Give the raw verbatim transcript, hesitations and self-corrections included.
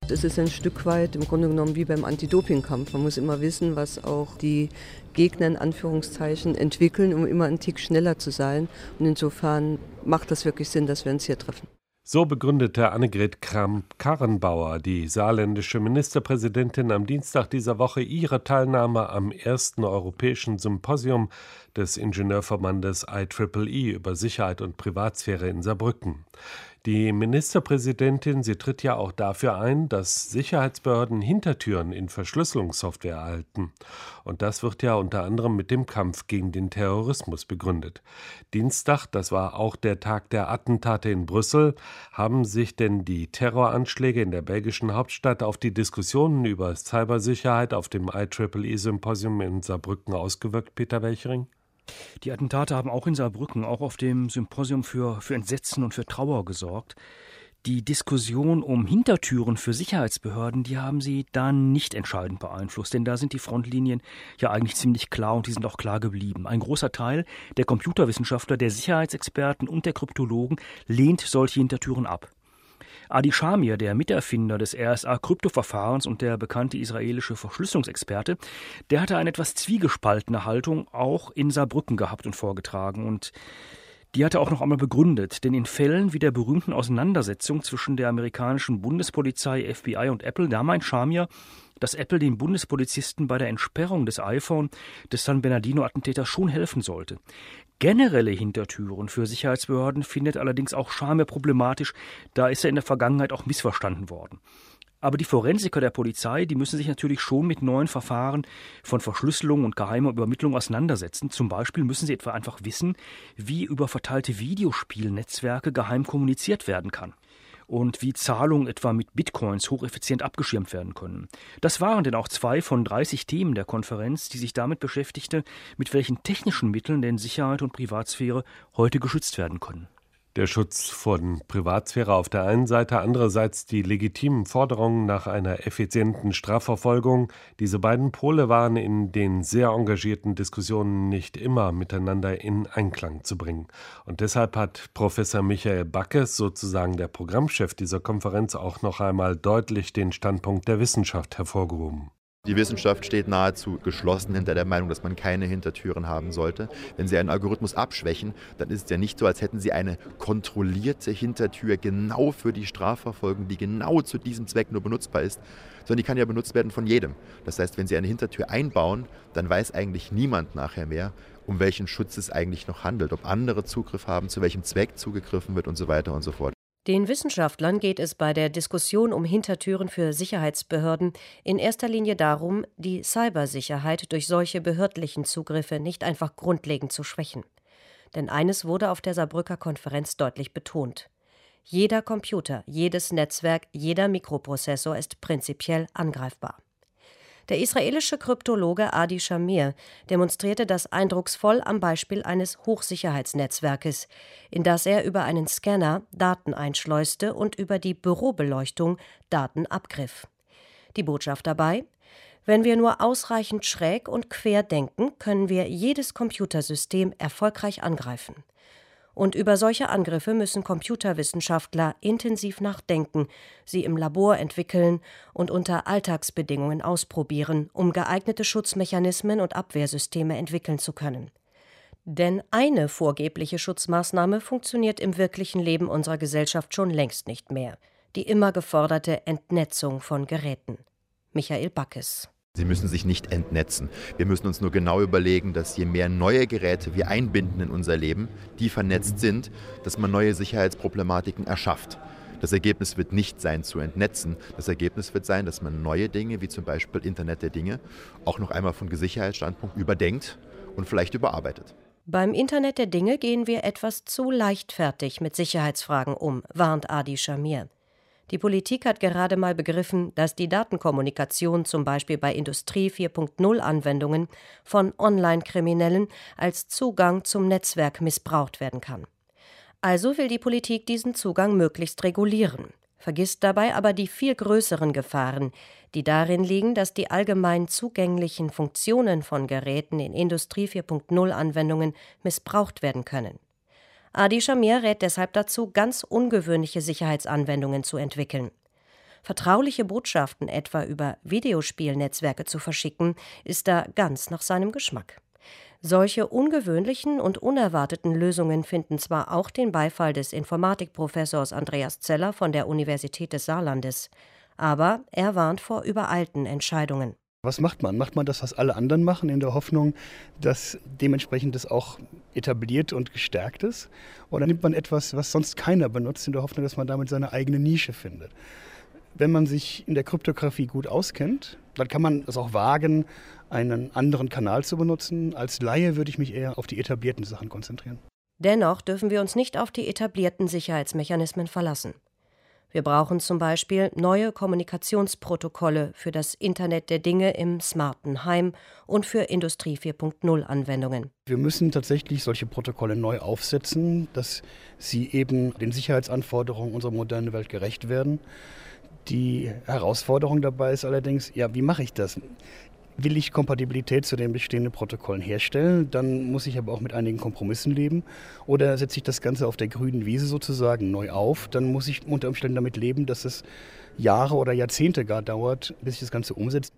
Es ist ein Stück weit im Grunde genommen wie beim Anti-Doping-Kampf. Man muss immer wissen, was auch die Gegner in Anführungszeichen entwickeln, um immer einen Tick schneller zu sein. Und insofern macht das wirklich Sinn, dass wir uns hier treffen. So begründete Annegret Kramp-Karrenbauer, die saarländische Ministerpräsidentin, am Dienstag dieser Woche ihre Teilnahme am ersten europäischen Symposium des Ingenieurverbandes I E E E über Sicherheit und Privatsphäre in Saarbrücken. Die Ministerpräsidentin, sie tritt ja auch dafür ein, dass Sicherheitsbehörden Hintertüren in Verschlüsselungssoftware erhalten. Und das wird ja unter anderem mit dem Kampf gegen den Terrorismus begründet. Dienstag, das war auch der Tag der Attentate in Brüssel, haben sich denn die Terroranschläge in der belgischen Hauptstadt auf die Diskussionen über Cybersicherheit auf dem I E E E-Symposium in Saarbrücken ausgewirkt, Peter Welchering? Die Attentate haben auch in Saarbrücken, auch auf dem Symposium für, für Entsetzen und für Trauer gesorgt. Die Diskussion um Hintertüren für Sicherheitsbehörden, die haben sie da nicht entscheidend beeinflusst, denn da sind die Frontlinien ja eigentlich ziemlich klar und die sind auch klar geblieben. Ein großer Teil der Computerwissenschaftler, der Sicherheitsexperten und der Kryptologen lehnt solche Hintertüren ab. Adi Shamir, der Miterfinder des R S A-Kryptoverfahrens und der bekannte israelische Verschlüsselungsexperte, der hatte eine etwas zwiegespaltene Haltung auch in Saarbrücken gehabt und vorgetragen. Und die hat er auch noch einmal begründet. Denn in Fällen wie der berühmten Auseinandersetzung zwischen der amerikanischen Bundespolizei, F B I und Apple, da meint Shamir, dass Apple den Bundespolizisten bei der Entsperrung des iPhone des San Bernardino-Attentäters schon helfen sollte. Generelle Hintertüren für Sicherheitsbehörden findet allerdings auch Shamir problematisch, da ist er in der Vergangenheit auch missverstanden worden. Aber die Forensiker der Polizei, die müssen sich natürlich schon mit neuen Verfahren von Verschlüsselung und geheimer Übermittlung auseinandersetzen. Zum Beispiel müssen sie etwa einfach wissen, wie über verteilte Videospielnetzwerke geheim kommuniziert werden kann. Und wie Zahlungen etwa mit Bitcoins hocheffizient abgeschirmt werden können. Das waren denn auch zwei von dreißig Themen der Konferenz, die sich damit beschäftigte, mit welchen technischen Mitteln denn Sicherheit und Privatsphäre heute geschützt werden können. Der Schutz von Privatsphäre auf der einen Seite, andererseits die legitimen Forderungen nach einer effizienten Strafverfolgung. Diese beiden Pole waren in den sehr engagierten Diskussionen nicht immer miteinander in Einklang zu bringen. Und deshalb hat Professor Michael Backes, sozusagen der Programmchef dieser Konferenz, auch noch einmal deutlich den Standpunkt der Wissenschaft hervorgehoben. Die Wissenschaft steht nahezu geschlossen hinter der Meinung, dass man keine Hintertüren haben sollte. Wenn Sie einen Algorithmus abschwächen, dann ist es ja nicht so, als hätten Sie eine kontrollierte Hintertür genau für die Strafverfolgung, die genau zu diesem Zweck nur benutzbar ist, sondern die kann ja benutzt werden von jedem. Das heißt, wenn Sie eine Hintertür einbauen, dann weiß eigentlich niemand nachher mehr, um welchen Schutz es eigentlich noch handelt, ob andere Zugriff haben, zu welchem Zweck zugegriffen wird und so weiter und so fort. Den Wissenschaftlern geht es bei der Diskussion um Hintertüren für Sicherheitsbehörden in erster Linie darum, die Cybersicherheit durch solche behördlichen Zugriffe nicht einfach grundlegend zu schwächen. Denn eines wurde auf der Saarbrücker Konferenz deutlich betont: Jeder Computer, jedes Netzwerk, jeder Mikroprozessor ist prinzipiell angreifbar. Der israelische Kryptologe Adi Shamir demonstrierte das eindrucksvoll am Beispiel eines Hochsicherheitsnetzwerkes, in das er über einen Scanner Daten einschleuste und über die Bürobeleuchtung Daten abgriff. Die Botschaft dabei: Wenn wir nur ausreichend schräg und quer denken, können wir jedes Computersystem erfolgreich angreifen. Und über solche Angriffe müssen Computerwissenschaftler intensiv nachdenken, sie im Labor entwickeln und unter Alltagsbedingungen ausprobieren, um geeignete Schutzmechanismen und Abwehrsysteme entwickeln zu können. Denn eine vorgebliche Schutzmaßnahme funktioniert im wirklichen Leben unserer Gesellschaft schon längst nicht mehr: die immer geforderte Entnetzung von Geräten. Michael Backes. Sie müssen sich nicht entnetzen. Wir müssen uns nur genau überlegen, dass je mehr neue Geräte wir einbinden in unser Leben, die vernetzt sind, dass man neue Sicherheitsproblematiken erschafft. Das Ergebnis wird nicht sein, zu entnetzen. Das Ergebnis wird sein, dass man neue Dinge, wie zum Beispiel Internet der Dinge, auch noch einmal von Sicherheitsstandpunkt überdenkt und vielleicht überarbeitet. Beim Internet der Dinge gehen wir etwas zu leichtfertig mit Sicherheitsfragen um, warnt Adi Shamir. Die Politik hat gerade mal begriffen, dass die Datenkommunikation zum Beispiel bei Industrie vier Punkt null Anwendungen von Online-Kriminellen als Zugang zum Netzwerk missbraucht werden kann. Also will die Politik diesen Zugang möglichst regulieren, vergisst dabei aber die viel größeren Gefahren, die darin liegen, dass die allgemein zugänglichen Funktionen von Geräten in Industrie vier Punkt null Anwendungen missbraucht werden können. Adi Shamir rät deshalb dazu, ganz ungewöhnliche Sicherheitsanwendungen zu entwickeln. Vertrauliche Botschaften etwa über Videospielnetzwerke zu verschicken, ist da ganz nach seinem Geschmack. Solche ungewöhnlichen und unerwarteten Lösungen finden zwar auch den Beifall des Informatikprofessors Andreas Zeller von der Universität des Saarlandes, aber er warnt vor übereilten Entscheidungen. Was macht man? Macht man das, was alle anderen machen, in der Hoffnung, dass dementsprechend das auch etabliert und gestärkt ist? Oder nimmt man etwas, was sonst keiner benutzt, in der Hoffnung, dass man damit seine eigene Nische findet? Wenn man sich in der Kryptographie gut auskennt, dann kann man es auch wagen, einen anderen Kanal zu benutzen. Als Laie würde ich mich eher auf die etablierten Sachen konzentrieren. Dennoch dürfen wir uns nicht auf die etablierten Sicherheitsmechanismen verlassen. Wir brauchen zum Beispiel neue Kommunikationsprotokolle für das Internet der Dinge im smarten Heim und für Industrie vier Punkt null Anwendungen. Wir müssen tatsächlich solche Protokolle neu aufsetzen, dass sie eben den Sicherheitsanforderungen unserer modernen Welt gerecht werden. Die Herausforderung dabei ist allerdings, ja, wie mache ich das? Will ich Kompatibilität zu den bestehenden Protokollen herstellen, dann muss ich aber auch mit einigen Kompromissen leben. Oder setze ich das Ganze auf der grünen Wiese sozusagen neu auf, dann muss ich unter Umständen damit leben, dass es Jahre oder Jahrzehnte gar dauert, bis ich das Ganze umsetze.